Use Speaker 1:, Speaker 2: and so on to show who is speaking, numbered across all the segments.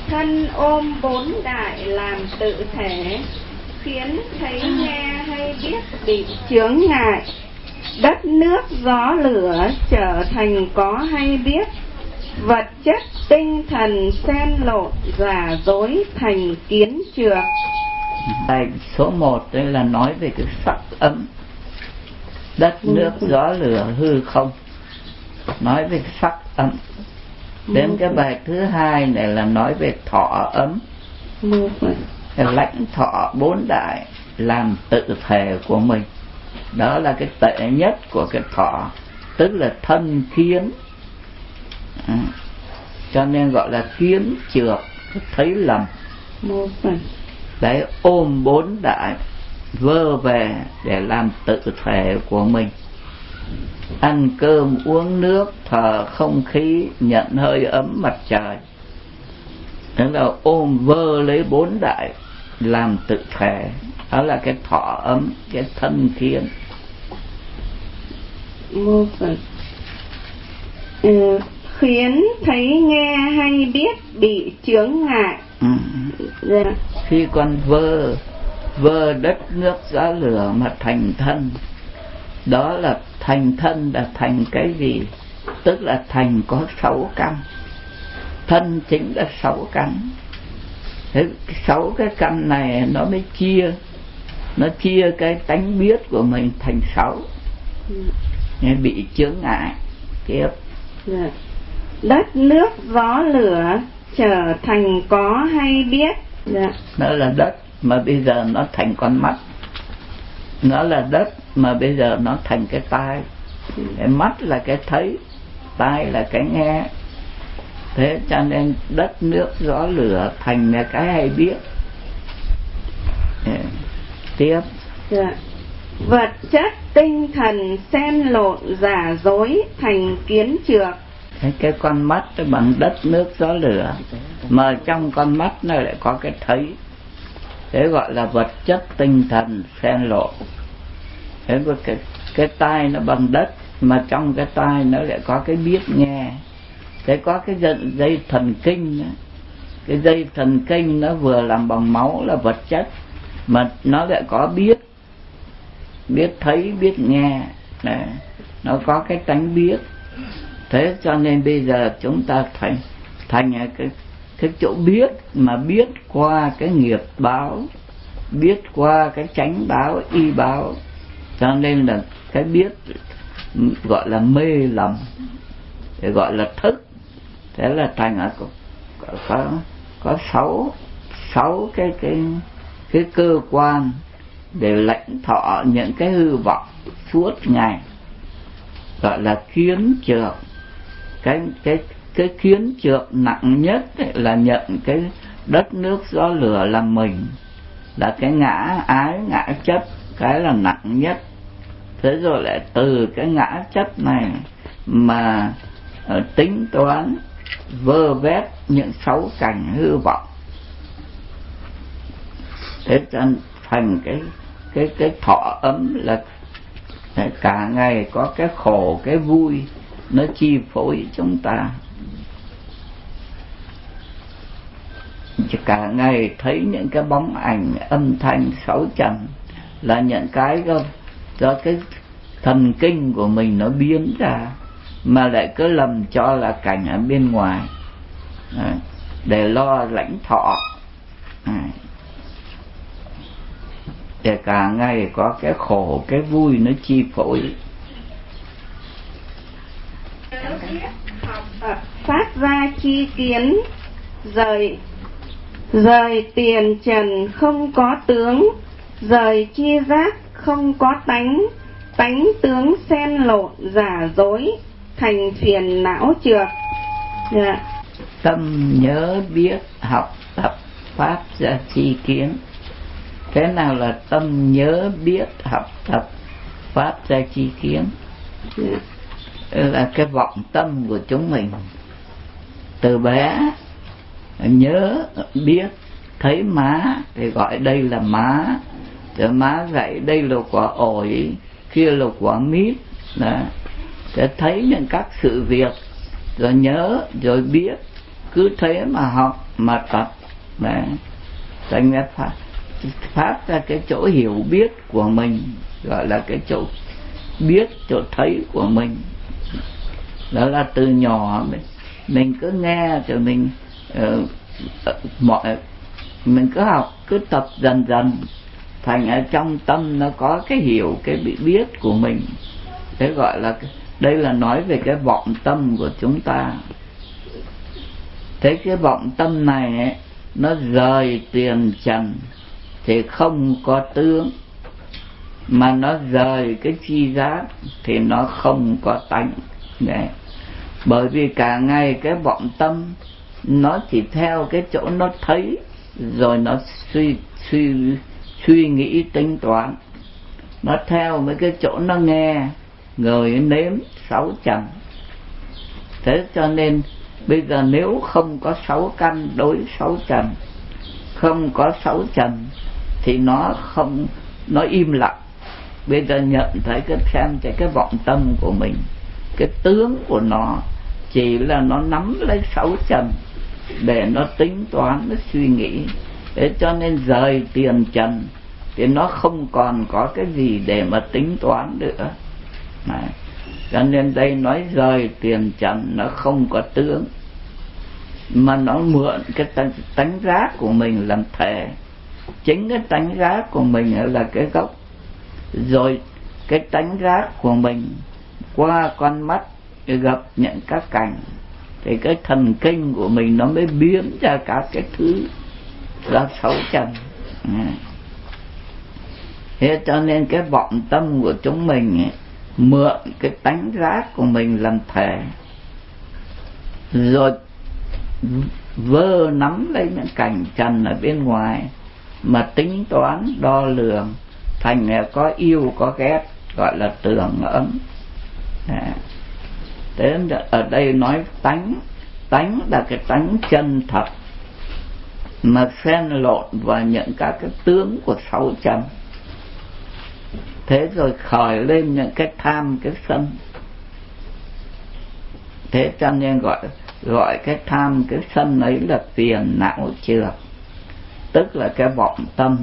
Speaker 1: Thân ôm bốn đại làm tự thể, khiến thấy nghe hay biết bị chướng ngại. Đất nước gió lửa trở thành có hay biết, vật chất tinh thần xen lộn giả dối thành kiến trược.
Speaker 2: Bài số 1 đây là nói về cái sắc ấm, đất nước gió lửa hư không, nói về sắc ấm. Đến cái bài thứ 2 này là nói về thọ ấm, cái lãnh thọ bốn đại làm tự thể của mình. Đó là cái tệ nhất của cái thọ, tức là thân kiến, cho nên gọi là kiến trược, thấy lầm. Đấy, ôm bốn đại vơ về để làm tự thể của mình. Ăn cơm uống nước, thở không khí, nhận hơi ấm mặt trời. Đó là ôm vơ lấy bốn đại làm tự thể. Đó là cái thọ ấm, cái thân kiến.
Speaker 1: Khiến thấy nghe hay biết bị chướng ngại.
Speaker 2: Khi con vơ đất nước gió lửa mà thành thân, đó là thành thân là thành cái gì? Tức là thành có 6 căn. Thân chính là 6 căn. Thế 6 cái căn này nó mới chia cái tánh biết của mình thành 6. Nên bị chướng ngại. Tiếp.
Speaker 1: Đất nước gió lửa trở thành có hay biết.
Speaker 2: Nó là đất mà bây giờ nó thành con mắt. Nó là đất mà bây giờ nó thành cái tai. Cái mắt là cái thấy, tai là cái nghe. Thế cho nên đất nước gió lửa thành là cái hay biết. Tiếp.
Speaker 1: Vật chất tinh thần xen lộn giả dối thành kiến trược.
Speaker 2: Cái con mắt bằng đất nước gió lửa, mà trong con mắt nó lại có cái thấy. Thế gọi là vật chất tinh thần xen lộn. Thế cái tai nó bằng đất, mà trong cái tai nó lại có cái biết nghe. Thế có cái dây thần kinh đó. Cái dây thần kinh nó vừa làm bằng máu là vật chất, mà nó lại có biết thấy, biết nghe. Đấy. Nó có cái tánh biết. Thế cho nên bây giờ chúng ta thành cái chỗ biết, mà biết qua cái nghiệp báo, biết qua cái chánh báo, y báo. Cho nên là cái biết gọi là mê lầm, để gọi là thức. Thế là thành có 6 cái cơ quan để lãnh thọ những cái hư vọng suốt ngày, gọi là kiến trược. Cái kiến trược nặng nhất là nhận cái đất nước gió lửa làm mình, là cái ngã ái ngã chấp, cái là nặng nhất. Thế rồi lại từ cái ngã chấp này mà tính toán vơ vét những 6 cảnh hư vọng. Thế cho thành cái thọ ấm là cả ngày có cái khổ cái vui nó chi phối chúng ta. Cả ngày thấy những cái bóng ảnh âm thanh 6 trần là những cái do cái thần kinh của mình nó biến ra, mà lại cứ lầm cho là cảnh ở bên ngoài. Đấy, để lo lãnh thọ. Để cả ngày có cái khổ cái vui nó chi phối.
Speaker 1: Học tập phát ra chi kiến, rời tiền trần không có tướng, rời chi giác không có tánh tướng xen lộn giả dối thành phiền não trược.
Speaker 2: Tâm nhớ biết học tập phát ra chi kiến. Thế nào là tâm nhớ biết học tập phát ra chi kiến? Là cái vọng tâm của chúng mình. Từ bé nhớ biết, thấy má thì gọi đây là má. Rồi má dạy đây là quả ổi, kia là quả mít. Để thấy những các sự việc, rồi nhớ, rồi biết. Cứ thế mà học, mà tập. Đấy. Thành ra phát ra cái chỗ hiểu biết của mình, gọi là cái chỗ biết, chỗ thấy của mình. Đó là từ nhỏ mình cứ nghe rồi mình cứ học, cứ tập dần dần, thành ở trong tâm nó có cái hiểu, cái bị biết của mình. Thế gọi là, đây là nói về cái vọng tâm của chúng ta. Thế cái vọng tâm này ấy, nó rời tiền trần thì không có tướng, mà nó rời cái chi giác thì nó không có tánh. Đấy. Bởi vì cả ngày cái vọng tâm nó chỉ theo cái chỗ nó thấy, rồi nó suy nghĩ tính toán, nó theo mấy cái chỗ nó nghe, người nếm sáu trần. Thế cho nên bây giờ nếu không có sáu căn đối sáu trần, không có sáu trần thì nó không, nó im lặng. Bây giờ nhận thấy xem cái vọng tâm của mình, cái tướng của nó chỉ là nó nắm lấy sáu trần để nó tính toán, nó suy nghĩ. Thế cho nên rời tiền trần thì nó không còn có cái gì để mà tính toán nữa. Đấy. Cho nên đây nói rời tiền trần, nó không có tướng, mà nó mượn cái tánh giác của mình làm thể. Chính cái tánh giác của mình là cái gốc. Rồi cái tánh giác của mình qua con mắt gặp những các cảnh, thì cái thần kinh của mình nó mới biến ra các cái thứ ra sáu trần. Thế cho nên cái vọng tâm của chúng mình ấy, mượn cái tánh giác của mình làm thể, rồi vơ nắm lấy những cảnh trần ở bên ngoài mà tính toán đo lường, thành có yêu có ghét, gọi là tưởng ấm. Thế ở đây nói tánh, tánh là cái tánh chân thật mà xen lộn vào những các cái tướng của sáu trần. Thế rồi khởi lên những cái tham, cái sân. Thế cho nên gọi cái tham, cái sân ấy là phiền não chược, tức là cái vọng tâm.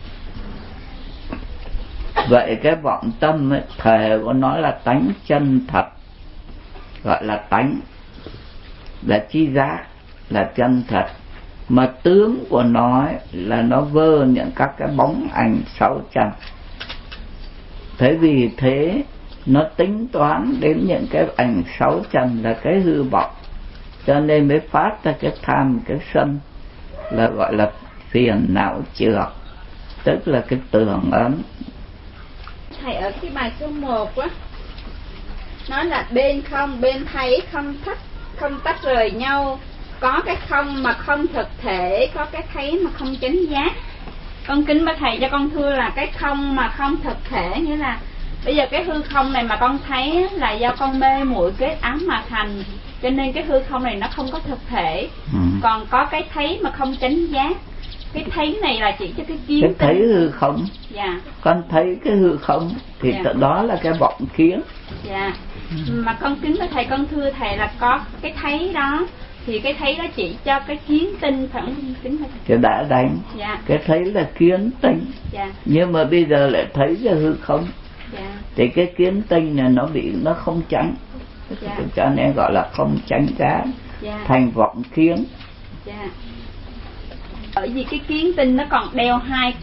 Speaker 2: Vậy cái vọng tâm ấy, thể của nó là tánh chân thật, gọi là tánh, là chi giác, là chân thật. Mà tướng của nó ấy, là nó vơ những các cái bóng ảnh sáu trần. Thế vì thế nó tính toán đến những cái ảnh sáu trần là cái hư vọng, cho nên mới phát ra cái tham, cái sân, là gọi là phiền não chược, tức là cái tưởng ấn.
Speaker 1: Thầy ở cái bài số 1 á, nói là bên không, bên thấy không tách rời nhau, có cái không mà không thực thể, có cái thấy mà không chánh giác. Con kính bạch thầy cho con thưa là cái không mà không thực thể, nghĩa là bây giờ cái hư không này mà con thấy là do con mê muội kết ám mà thành, cho nên cái hư không này nó không có thực thể. Còn có cái thấy mà không chánh giác. Cái thấy này là chỉ cho cái kiến,
Speaker 2: cái thấy hư không.
Speaker 1: Dạ.
Speaker 2: Con thấy cái hư không thì
Speaker 1: dạ.
Speaker 2: Đó là cái vọng kiến.
Speaker 1: Dạ. Mà con kính với thầy, con thưa thầy là có cái thấy đó, thì cái thấy đó chỉ cho cái kiến tinh, phải không kính thầy?
Speaker 2: Thì đã đánh.
Speaker 1: Dạ.
Speaker 2: Cái thấy là kiến tinh.
Speaker 1: Dạ.
Speaker 2: Nhưng mà bây giờ lại thấy cái hư không.
Speaker 1: Dạ.
Speaker 2: Thì cái kiến tinh này nó không tránh. Dạ. Cho nên gọi là không tránh giác.
Speaker 1: Dạ.
Speaker 2: Thành vọng kiến.
Speaker 1: Dạ. Bởi vì cái kiến tinh nó còn đeo hai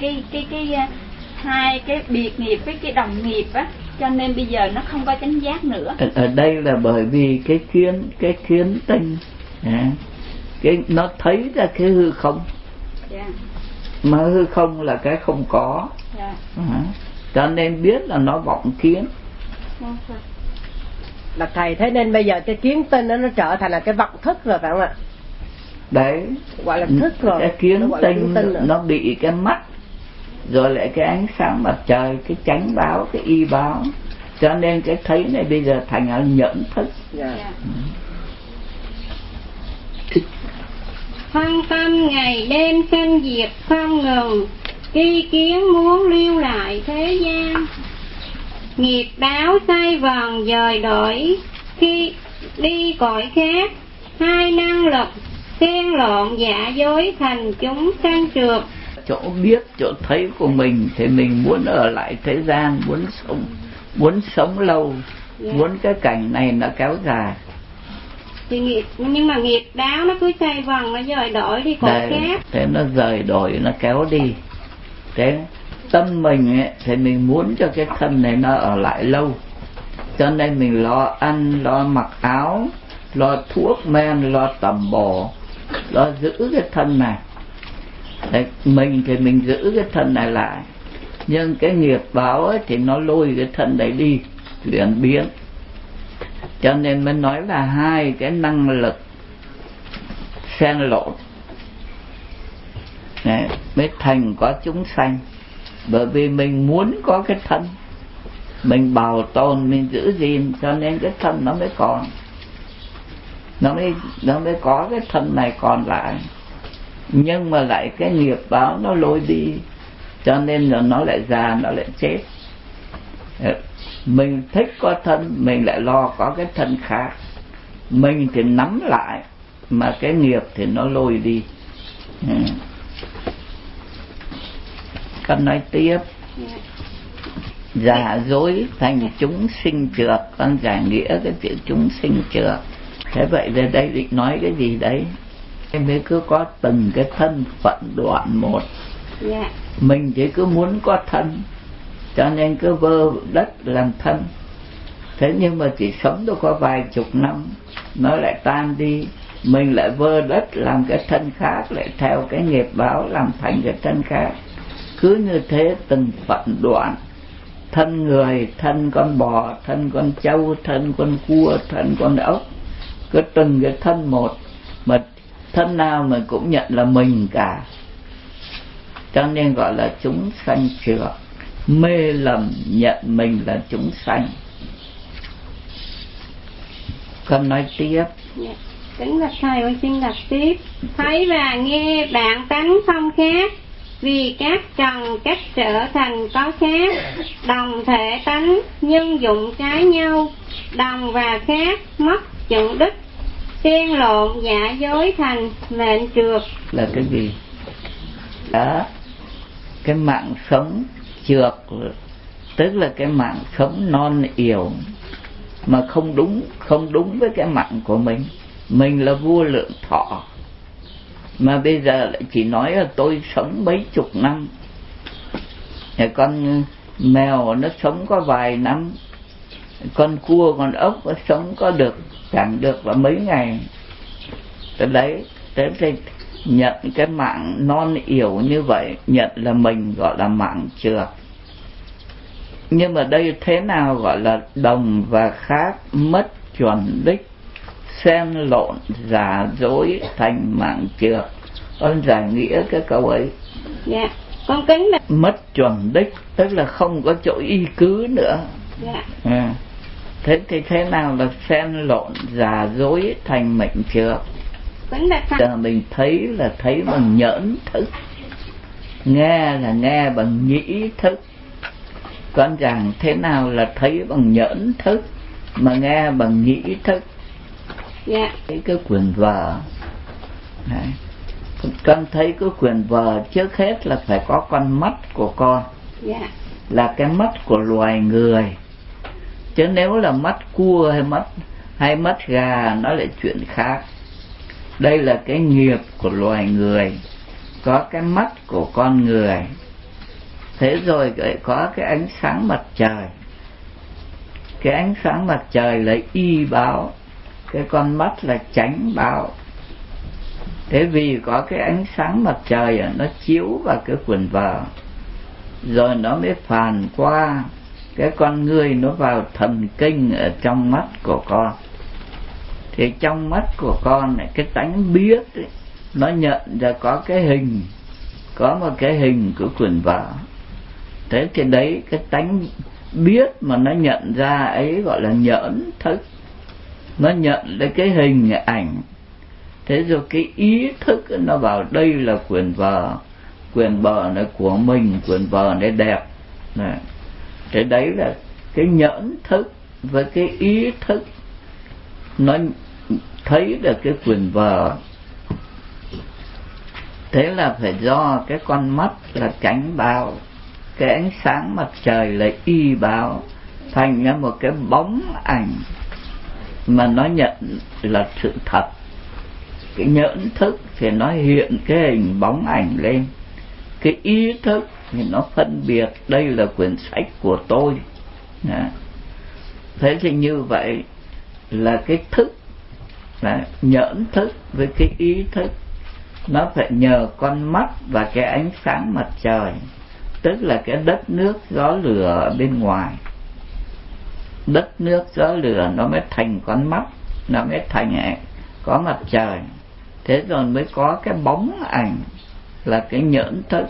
Speaker 1: cái biệt nghiệp với cái đồng nghiệp á, cho nên bây giờ nó không có chánh giác nữa.
Speaker 2: Ở đây là bởi vì cái kiến tinh nó thấy ra cái hư không.
Speaker 1: Yeah.
Speaker 2: Mà hư không là cái không có.
Speaker 1: Yeah.
Speaker 2: Cho nên biết là nó vọng kiến.
Speaker 3: Là thầy, thế nên bây giờ cái kiến tinh nó trở thành là cái vọng thức rồi phải không ạ?
Speaker 2: Đấy,
Speaker 3: gọi là thức rồi.
Speaker 2: Cái kiến tinh nó bị cái mắt, rồi lại cái ánh sáng mặt trời, cái chánh báo, cái y báo, cho nên cái thấy này bây giờ thành ở nhẫn thức.
Speaker 4: Phân tâm ngày đêm sanh diệt không ngừng, tri kiến muốn lưu lại thế gian. Nghiệp đáo xoay vần dời đổi, khi đi cõi khác, hai năng lực xen lộn giả dối thành chúng sanh trượt.
Speaker 2: Chỗ biết, chỗ thấy của mình thì mình muốn ở lại thế gian, muốn sống lâu, muốn cái cảnh này nó kéo dài.
Speaker 4: Thì nghiệp, nhưng mà nghiệp đáo nó cứ xoay vòng, nó dời đổi đi cõi khác.
Speaker 2: Thế nó dời đổi, nó kéo đi. Thế tâm mình ấy, thì mình muốn cho cái thân này nó ở lại lâu, cho nên mình lo ăn, lo mặc áo, lo thuốc men, lo tầm bổ, lo giữ cái thân này. Đấy, mình thì mình giữ cái thân này lại, nhưng cái nghiệp báo ấy thì nó lôi cái thân đấy đi, chuyển biến. Cho nên mới nói là hai cái năng lực xen lộn mới thành có chúng sanh. Bởi vì mình muốn có cái thân, mình bảo tồn, mình giữ gìn, cho nên cái thân nó mới còn, nó mới có cái thân này còn lại. Nhưng mà lại cái nghiệp báo nó lôi đi, cho nên là nó lại già, nó lại chết. Mình thích có thân, mình lại lo có cái thân khác. Mình thì nắm lại, mà cái nghiệp thì nó lôi đi. Con nói tiếp. Giả dối thành chúng sinh trượt. Con giải nghĩa cái chữ chúng sinh trượt. Thế vậy về đây định nói cái gì đấy? Em mới cứ có từng cái thân phận đoạn một. Mình chỉ cứ muốn có thân, cho nên cứ vơ đất làm thân. Thế nhưng mà chỉ sống đâu có vài chục năm, nó lại tan đi. Mình lại vơ đất làm cái thân khác, lại theo cái nghiệp báo làm thành cái thân khác. Cứ như thế từng phận đoạn. Thân người, thân con bò, thân con trâu, thân con cua, thân con ốc. Cứ từng cái thân một, mà thân nào mình cũng nhận là mình cả. Cho nên gọi là chúng sanh trượt. Mê lầm nhận mình là chúng sanh. Con nói tiếp.
Speaker 4: Kính bạch thầy, con xin đọc tiếp. Thấy và nghe bản tánh không khác, vì các trần cách trở thành có khác. Đồng thể tánh nhưng dụng trái nhau, đồng và khác mất chữ đích. Xen lộn giả dối thành mệnh trượt.
Speaker 2: Là cái gì? Đó, cái mạng sống trượt, tức là cái mạng sống non yểu mà không đúng với cái mạng của mình. Mình là vua lượng thọ, mà bây giờ lại chỉ nói là tôi sống mấy chục năm. Con mèo nó sống có vài năm, con cua con ốc nó sống có được chẳng được là mấy ngày. Đấy, thế thì nhận cái mạng non yểu như vậy, nhận là mình, gọi là mạng trượt. Nhưng mà đây thế nào gọi là đồng và khác mất chuẩn đích, xen lộn giả dối thành mạng trượt? Con giải nghĩa cái câu ấy.
Speaker 4: Dạ, con kính là
Speaker 2: mất chuẩn đích, tức là không có chỗ y cứ nữa. Dạ. Thế thì thế nào là xen lộn giả dối thành mệnh trượt? Giờ mình thấy là thấy bằng nhẫn thức, nghe là nghe bằng nhĩ thức. Con giảng thế nào là thấy bằng nhẫn thức mà nghe bằng nhĩ thức?
Speaker 4: Dạ.
Speaker 2: Cái quyển vở này, con thấy cái quyển vở trước hết là phải có con mắt của con.
Speaker 4: Dạ.
Speaker 2: Là cái mắt của loài người. Chứ nếu là mắt cua hay mắt gà nó lại chuyện khác. Đây là cái nghiệp của loài người, có cái mắt của con người. Thế rồi có cái ánh sáng mặt trời. Cái ánh sáng mặt trời là y báo, cái con mắt là chánh báo. Thế vì có cái ánh sáng mặt trời nó chiếu vào cái quyển vở, rồi nó mới phản qua cái con người, nó vào thần kinh ở trong mắt của con. Thì trong mắt của con này, cái tánh biết ấy, nó nhận ra có cái hình, có một cái hình của quyển vở. Thế thì đấy, cái tánh biết mà nó nhận ra ấy gọi là nhẫn thức. Nó nhận lấy cái hình ảnh. Thế rồi cái ý thức nó vào đây là quyển vở, quyển vở này của mình, quyển vở này đẹp này. Thế đấy là cái nhẫn thức với cái ý thức nó thấy được cái quyển vở Thế là phải do cái con mắt là chánh báo, cái ánh sáng mặt trời là y báo, thành ra một cái bóng ảnh mà nó nhận là sự thật. Cái nhẫn thức thì nó hiện cái hình bóng ảnh lên, cái ý thức thì nó phân biệt đây là quyển sách của tôi. Thế thì như vậy là cái thức, nhẫn thức với cái ý thức nó phải nhờ con mắt và cái ánh sáng mặt trời, tức là cái đất nước gió lửa ở bên ngoài. Đất nước gió lửa nó mới thành con mắt, nó mới thành có mặt trời. Thế rồi mới có cái bóng ảnh là cái nhẫn thức.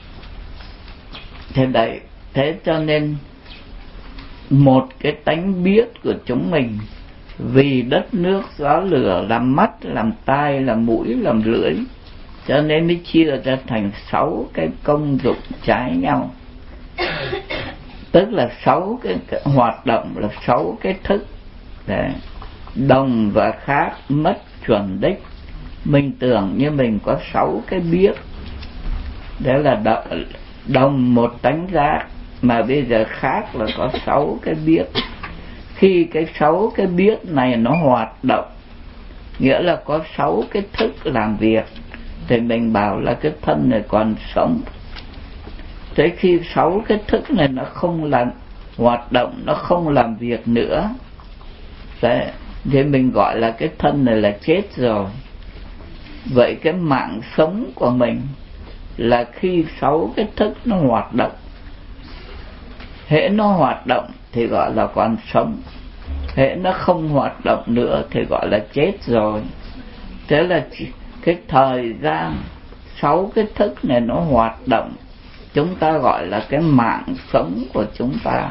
Speaker 2: Thế cho nên một cái tánh biết của chúng mình, vì đất nước gió lửa làm mắt, làm tai, làm mũi, làm lưỡi, cho nên mới chia ra thành 6 cái công dụng trái nhau. Tức là 6 cái hoạt động, là 6 cái thức. Đồng và khác mất chuẩn đích. Mình tưởng như mình có 6 cái biết, đó là đồng một tánh giác, mà bây giờ khác là có 6 cái biết. Khi cái 6 cái biết này nó hoạt động, nghĩa là có 6 cái thức làm việc, thì mình bảo là cái thân này còn sống. Thế khi 6 cái thức này nó không làm hoạt động, nó không làm việc nữa, thì mình gọi là cái thân này là chết rồi. Vậy cái mạng sống của mình là khi 6 cái thức nó hoạt động. Hễ nó hoạt động thì gọi là còn sống, hễ nó không hoạt động nữa thì gọi là chết rồi. Thế là cái thời gian 6 cái thức này nó hoạt động, chúng ta gọi là cái mạng sống của chúng ta.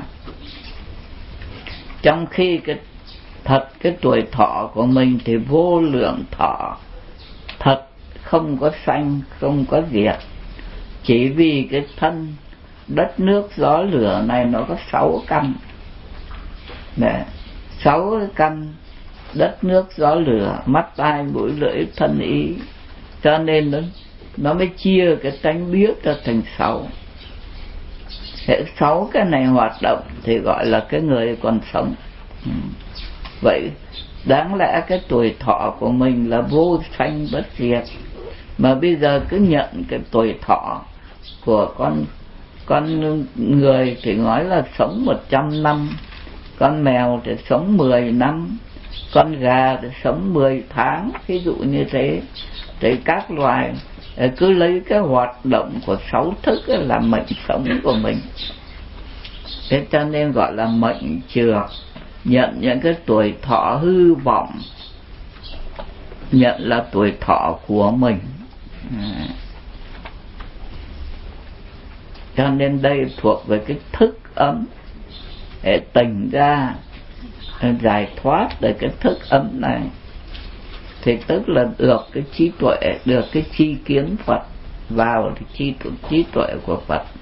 Speaker 2: Trong khi cái tuổi thọ của mình thì vô lượng thọ, thật không có sanh, không có diệt. Chỉ vì cái thân đất nước gió lửa này nó có 6 căn. 6 cái căn đất nước gió lửa, mắt tai mũi lưỡi thân ý, cho nên nó mới chia cái tánh biết ra thành 6. Hệ 6 cái này hoạt động thì gọi là cái người còn sống. Vậy đáng lẽ cái tuổi thọ của mình là vô sanh bất diệt, mà bây giờ cứ nhận cái tuổi thọ của con người thì nói là sống 100 năm, con mèo thì sống 10 năm, con gà thì sống 10 tháng, ví dụ như thế. Thì các loài cứ lấy cái hoạt động của 6 thức là mệnh sống của mình. Thế cho nên gọi là mệnh trược, nhận những cái tuổi thọ hư vọng, nhận là tuổi thọ của mình. Cho nên đây thuộc về cái thức ấm, để tỉnh ra giải thoát được cái thức ấm này, thì tức là được cái trí tuệ, được cái tri kiến Phật vào thì trí tuệ của Phật.